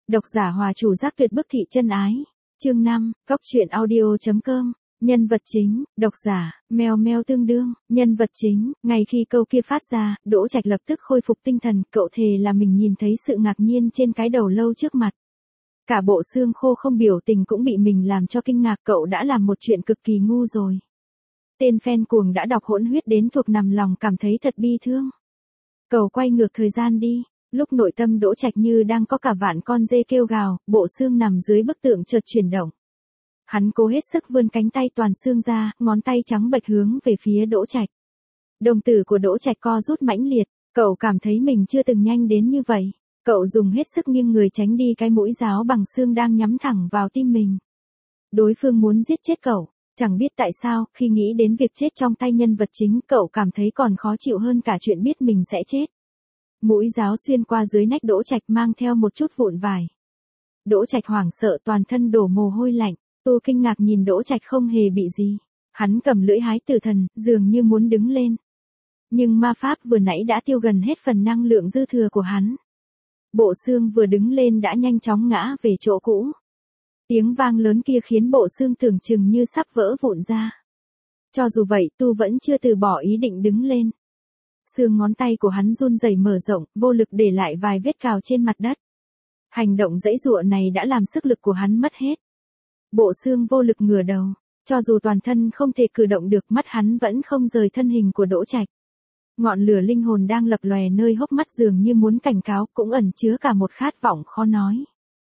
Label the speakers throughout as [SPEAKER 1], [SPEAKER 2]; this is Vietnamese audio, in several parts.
[SPEAKER 1] Độc giả Hòa Chủ Giác tuyệt bức thị chân ái. Chương 5, Cóc truyện audio.com. Nhân vật chính, độc giả, mèo meo tương đương, nhân vật chính, ngay khi câu kia phát ra, Đỗ Trạch lập tức khôi phục tinh thần, cậu thề là mình nhìn thấy sự ngạc nhiên trên cái đầu lâu trước mặt. Cả bộ xương khô không biểu tình cũng bị mình làm cho kinh ngạc, cậu đã làm một chuyện cực kỳ ngu rồi. Tên fan cuồng đã đọc hỗn huyết đến thuộc nằm lòng cảm thấy thật bi thương. Cậu quay ngược thời gian đi. Lúc nội tâm Đỗ Trạch như đang có cả vạn con dê kêu gào, bộ xương nằm dưới bức tượng chợt chuyển động. Hắn cố hết sức vươn cánh tay toàn xương ra, ngón tay trắng bệch hướng về phía Đỗ Trạch. Đồng tử của Đỗ Trạch co rút mãnh liệt, cậu cảm thấy mình chưa từng nhanh đến như vậy. Cậu dùng hết sức nghiêng người tránh đi cái mũi giáo bằng xương đang nhắm thẳng vào tim mình. Đối phương muốn giết chết cậu, chẳng biết tại sao, khi nghĩ đến việc chết trong tay nhân vật chính, cậu cảm thấy còn khó chịu hơn cả chuyện biết mình sẽ chết. Mũi giáo xuyên qua dưới nách Đỗ Trạch mang theo một chút vụn vải. Đỗ Trạch hoảng sợ toàn thân đổ mồ hôi lạnh, Tu kinh ngạc nhìn Đỗ Trạch không hề bị gì. Hắn cầm lưỡi hái tử thần, dường như muốn đứng lên. Nhưng ma pháp vừa nãy đã tiêu gần hết phần năng lượng dư thừa của hắn. Bộ xương vừa đứng lên đã nhanh chóng ngã về chỗ cũ. Tiếng vang lớn kia khiến bộ xương tưởng chừng như sắp vỡ vụn ra. Cho dù vậy Tu vẫn chưa từ bỏ ý định đứng lên. Xương ngón tay của hắn run rẩy mở rộng, vô lực để lại vài vết cào trên mặt đất. Hành động giãy giụa này đã làm sức lực của hắn mất hết. Bộ xương vô lực ngửa đầu, cho dù toàn thân không thể cử động được, mắt hắn vẫn không rời thân hình của Đỗ Trạch. Ngọn lửa linh hồn đang lập lòe nơi hốc mắt dường như muốn cảnh cáo, cũng ẩn chứa cả một khát vọng khó nói.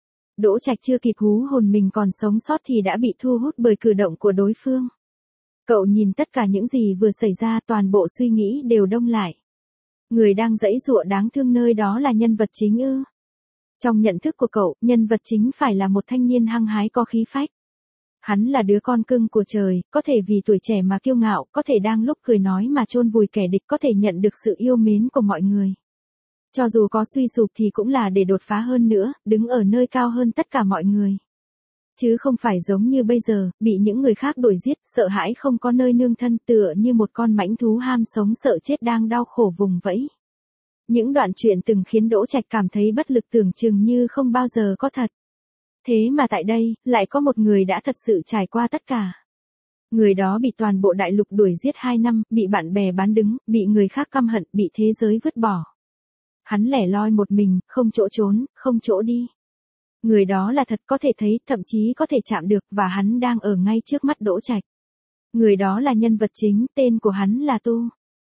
[SPEAKER 1] Đỗ Trạch chưa kịp hú hồn mình còn sống sót thì đã bị thu hút bởi cử động của đối phương. Cậu nhìn tất cả những gì vừa xảy ra, toàn bộ suy nghĩ đều đông lại. Người đang giãy giụa đáng thương nơi đó là nhân vật chính ư? Trong nhận thức của cậu, nhân vật chính phải là một thanh niên hăng hái có khí phách. Hắn là đứa con cưng của trời, có thể vì tuổi trẻ mà kiêu ngạo, có thể đang lúc cười nói mà chôn vùi kẻ địch, có thể nhận được sự yêu mến của mọi người. Cho dù có suy sụp thì cũng là để đột phá hơn nữa, đứng ở nơi cao hơn tất cả mọi người. Chứ không phải giống như bây giờ, bị những người khác đuổi giết, sợ hãi không có nơi nương thân, tựa như một con mãnh thú ham sống sợ chết đang đau khổ vùng vẫy. Những đoạn chuyện từng khiến Đỗ Trạch cảm thấy bất lực, tưởng chừng như không bao giờ có thật. Thế mà tại đây, lại có một người đã thật sự trải qua tất cả. Người đó bị toàn bộ đại lục đuổi giết 2 năm, bị bạn bè bán đứng, bị người khác căm hận, bị thế giới vứt bỏ. Hắn lẻ loi một mình, không chỗ trốn, không chỗ đi. Người đó là thật, có thể thấy, thậm chí có thể chạm được, và hắn đang ở ngay trước mắt Đỗ Trạch. Người đó là nhân vật chính, tên của hắn là Tu.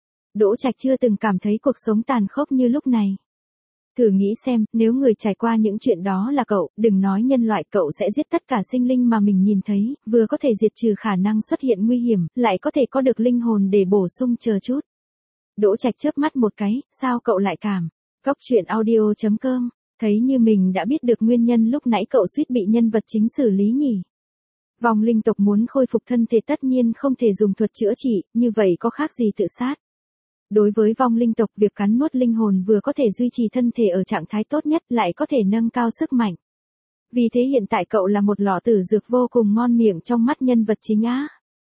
[SPEAKER 1] Đỗ Trạch chưa từng cảm thấy cuộc sống tàn khốc như lúc này. Thử nghĩ xem, nếu người trải qua những chuyện đó là cậu, đừng nói nhân loại, cậu sẽ giết tất cả sinh linh mà mình nhìn thấy, vừa có thể diệt trừ khả năng xuất hiện nguy hiểm, lại có thể có được linh hồn để bổ sung chờ chút. Đỗ Trạch chớp mắt một cái, sao cậu lại cảm? Cóc truyện audio.com, thấy như mình đã biết được nguyên nhân lúc nãy cậu suýt bị nhân vật chính xử lý nhỉ? Vong linh tộc muốn khôi phục thân thể tất nhiên không thể dùng thuật chữa trị, như vậy có khác gì tự sát. Đối với vong linh tộc, việc cắn nuốt linh hồn vừa có thể duy trì thân thể ở trạng thái tốt nhất, lại có thể nâng cao sức mạnh. Vì thế hiện tại cậu là một lọ tử dược vô cùng ngon miệng trong mắt nhân vật chính á.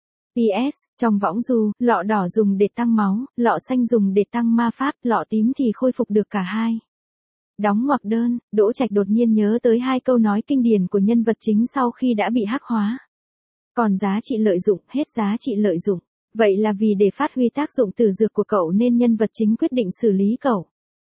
[SPEAKER 1] PS, trong võng du, lọ đỏ dùng để tăng máu, lọ xanh dùng để tăng ma pháp, lọ tím thì khôi phục được cả hai. Đóng ngoặc đơn, Đỗ Trạch đột nhiên nhớ tới 2 câu nói kinh điển của nhân vật chính sau khi đã bị hắc hóa. Còn giá trị lợi dụng, hết giá trị lợi dụng. Vậy là vì để phát huy tác dụng tử dược của cậu nên nhân vật chính quyết định xử lý cậu.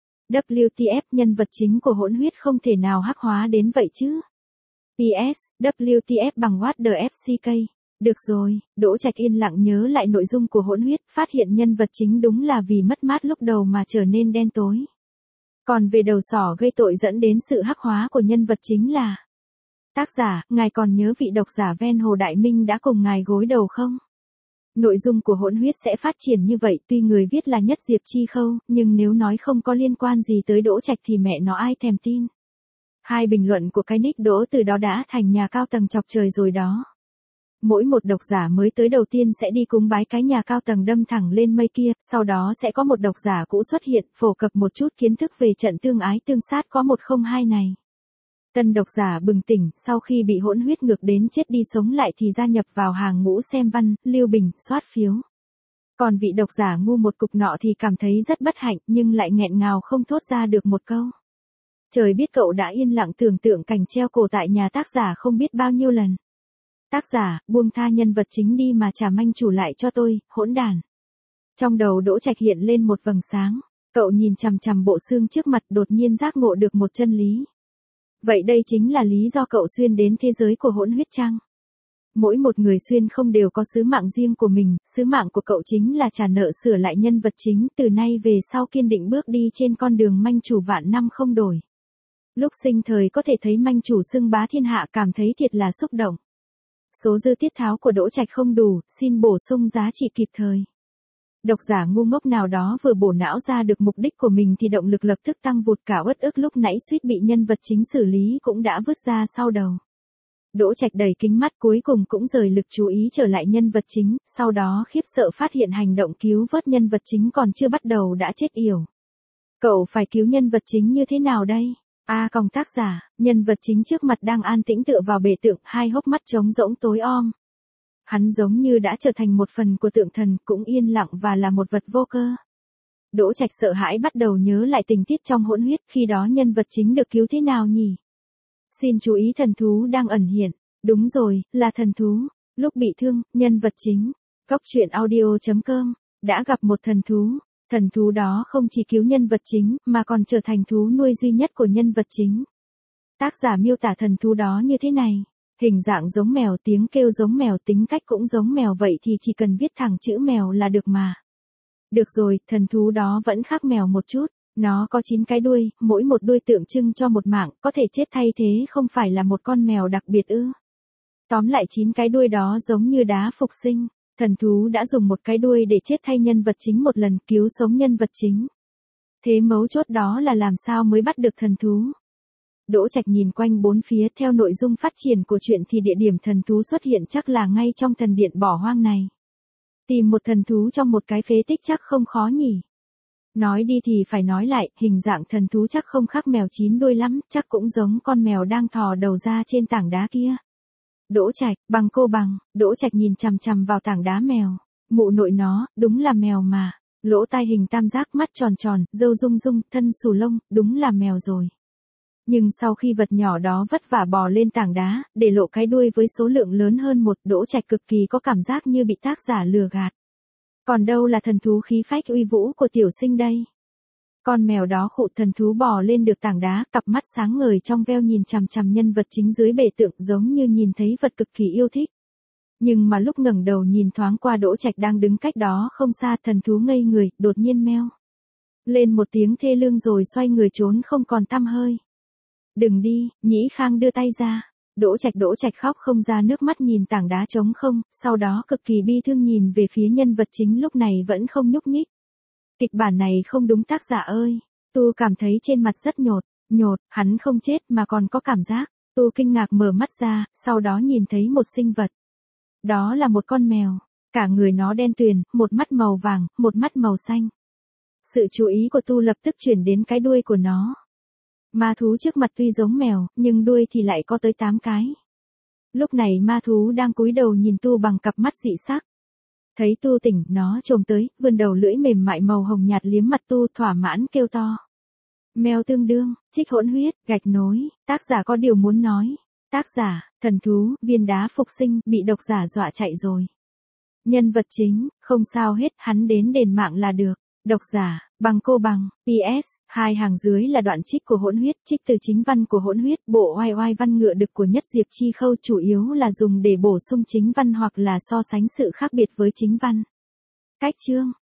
[SPEAKER 1] WTF, nhân vật chính của hỗn huyết không thể nào hắc hóa đến vậy chứ. PS, WTF bằng what the FCK. Được rồi, Đỗ Trạch yên lặng nhớ lại nội dung của hỗn huyết, phát hiện nhân vật chính đúng là vì mất mát lúc đầu mà trở nên đen tối. Còn về đầu sỏ gây tội dẫn đến sự hắc hóa của nhân vật chính là... Tác giả, ngài còn nhớ vị độc giả ven Hồ Đại Minh đã cùng ngài gối đầu không? Nội dung của hỗn huyết sẽ phát triển như vậy, tuy người viết là Nhất Diệp Chi Khâu, nhưng nếu nói không có liên quan gì tới Đỗ Trạch thì mẹ nó ai thèm tin. 2 bình luận của cái nick Đỗ từ đó đã thành nhà cao tầng chọc trời rồi đó. Mỗi một độc giả mới tới đầu tiên sẽ đi cúng bái cái nhà cao tầng đâm thẳng lên mây kia, sau đó sẽ có một độc giả cũ xuất hiện, phổ cập một chút kiến thức về trận tương ái tương sát có 102 này. Tân độc giả bừng tỉnh, sau khi bị hỗn huyết ngược đến chết đi sống lại thì gia nhập vào hàng ngũ xem văn, lưu bình, soát phiếu. Còn vị độc giả ngu một cục nọ thì cảm thấy rất bất hạnh nhưng lại nghẹn ngào không thốt ra được một câu. Trời biết cậu đã yên lặng tưởng tượng cảnh treo cổ tại nhà tác giả không biết bao nhiêu lần. Tác giả, buông tha nhân vật chính đi mà trả manh chủ lại cho tôi, hỗn đàn. Trong đầu Đỗ Trạch hiện lên một vầng sáng. Cậu nhìn chằm chằm bộ xương trước mặt, đột nhiên giác ngộ được một chân lý. Vậy đây chính là lý do cậu xuyên đến thế giới của hỗn huyết chăng? Mỗi một người xuyên không đều có sứ mạng riêng của mình, sứ mạng của cậu chính là trả nợ sửa lại nhân vật chính, từ nay về sau kiên định bước đi trên con đường manh chủ vạn năm không đổi. Lúc sinh thời có thể thấy manh chủ xưng bá thiên hạ, cảm thấy thiệt là xúc động. Số dư tiết tháo của Đỗ Trạch không đủ, xin bổ sung giá trị kịp thời. Độc giả ngu ngốc nào đó vừa bổ não ra được mục đích của mình thì động lực lập tức tăng vụt, cả uất ức lúc nãy suýt bị nhân vật chính xử lý cũng đã vứt ra sau đầu. Đỗ Trạch đẩy kính mắt, cuối cùng cũng rời lực chú ý trở lại nhân vật chính, sau đó khiếp sợ phát hiện hành động cứu vớt nhân vật chính còn chưa bắt đầu đã chết yểu. Cậu phải cứu nhân vật chính như thế nào đây? Còng tác giả, nhân vật chính trước mặt đang an tĩnh tựa vào bệ tượng, hai hốc mắt trống rỗng tối om. Hắn giống như đã trở thành một phần của tượng thần, cũng yên lặng và là một vật vô cơ. Đỗ Trạch sợ hãi bắt đầu nhớ lại tình tiết trong hỗn huyết, khi đó nhân vật chính được cứu thế nào nhỉ? Xin chú ý thần thú đang ẩn hiện. Đúng rồi, là thần thú. Lúc bị thương, nhân vật chính, goctruyện.audio.com, đã gặp một thần thú. Thần thú đó không chỉ cứu nhân vật chính, mà còn trở thành thú nuôi duy nhất của nhân vật chính. Tác giả miêu tả thần thú đó như thế này. Hình dạng giống mèo, tiếng kêu giống mèo, tính cách cũng giống mèo, vậy thì chỉ cần viết thẳng chữ mèo là được mà. Được rồi, thần thú đó vẫn khác mèo một chút. Nó có 9 cái đuôi, mỗi một đuôi tượng trưng cho một mạng, có thể chết thay thế không phải là một con mèo đặc biệt ư? Tóm lại 9 cái đuôi đó giống như đá phục sinh. Thần thú đã dùng một cái đuôi để chết thay nhân vật chính một lần, cứu sống nhân vật chính. Thế mấu chốt đó là làm sao mới bắt được thần thú? Đỗ Trạch nhìn quanh bốn phía, theo nội dung phát triển của truyện thì địa điểm thần thú xuất hiện chắc là ngay trong thần điện bỏ hoang này. Tìm một thần thú trong một cái phế tích chắc không khó nhỉ? Nói đi thì phải nói lại, hình dạng thần thú chắc không khác mèo 9 đuôi lắm, chắc cũng giống con mèo đang thò đầu ra trên tảng đá kia. Đỗ Trạch, bằng cô bằng, Đỗ Trạch nhìn chằm chằm vào tảng đá mèo. Mụ nội nó, đúng là mèo mà. Lỗ tai hình tam giác, mắt tròn tròn, râu rung rung, thân xù lông, đúng là mèo rồi. Nhưng sau khi vật nhỏ đó vất vả bò lên tảng đá, để lộ cái đuôi với số lượng lớn hơn một, Đỗ Trạch cực kỳ có cảm giác như bị tác giả lừa gạt. Còn đâu là thần thú khí phách uy vũ của tiểu sinh đây? Con mèo đó khụ, thần thú bò lên được tảng đá, cặp mắt sáng ngời trong veo nhìn chằm chằm nhân vật chính dưới bệ tượng, giống như nhìn thấy vật cực kỳ yêu thích. Nhưng mà lúc ngẩng đầu nhìn thoáng qua Đỗ Trạch đang đứng cách đó không xa, thần thú ngây người, đột nhiên meo lên một tiếng thê lương rồi xoay người trốn không còn tăm hơi. Đừng đi, Nhĩ Khang đưa tay ra. Đỗ Trạch khóc không ra nước mắt nhìn tảng đá trống không, sau đó cực kỳ bi thương nhìn về phía nhân vật chính lúc này vẫn không nhúc nhích. Kịch bản này không đúng tác giả ơi. Tu cảm thấy trên mặt rất nhột, hắn không chết mà còn có cảm giác. Tu kinh ngạc mở mắt ra, sau đó nhìn thấy một sinh vật. Đó là một con mèo. Cả người nó đen tuyền, một mắt màu vàng, một mắt màu xanh. Sự chú ý của Tu lập tức chuyển đến cái đuôi của nó. Ma thú trước mặt tuy giống mèo, nhưng đuôi thì lại có tới 8 cái. Lúc này ma thú đang cúi đầu nhìn Tu bằng cặp mắt dị sắc. Thấy Tu tỉnh, nó chồm tới, vươn đầu lưỡi mềm mại màu hồng nhạt liếm mặt Tu, thỏa mãn kêu to. Mèo tương đương, trích hỗn huyết, gạch nối, tác giả có điều muốn nói. Tác giả, thần thú, viên đá phục sinh, bị độc giả dọa chạy rồi. Nhân vật chính, không sao hết, hắn đến đền mạng là được. Độc giả, bằng cô bằng, PS, 2 hàng dưới là đoạn trích của hỗn huyết, trích từ chính văn của hỗn huyết, bộ oai oai văn ngựa đực của Nhất Diệp Chi Khâu, chủ yếu là dùng để bổ sung chính văn hoặc là so sánh sự khác biệt với chính văn. Cách chương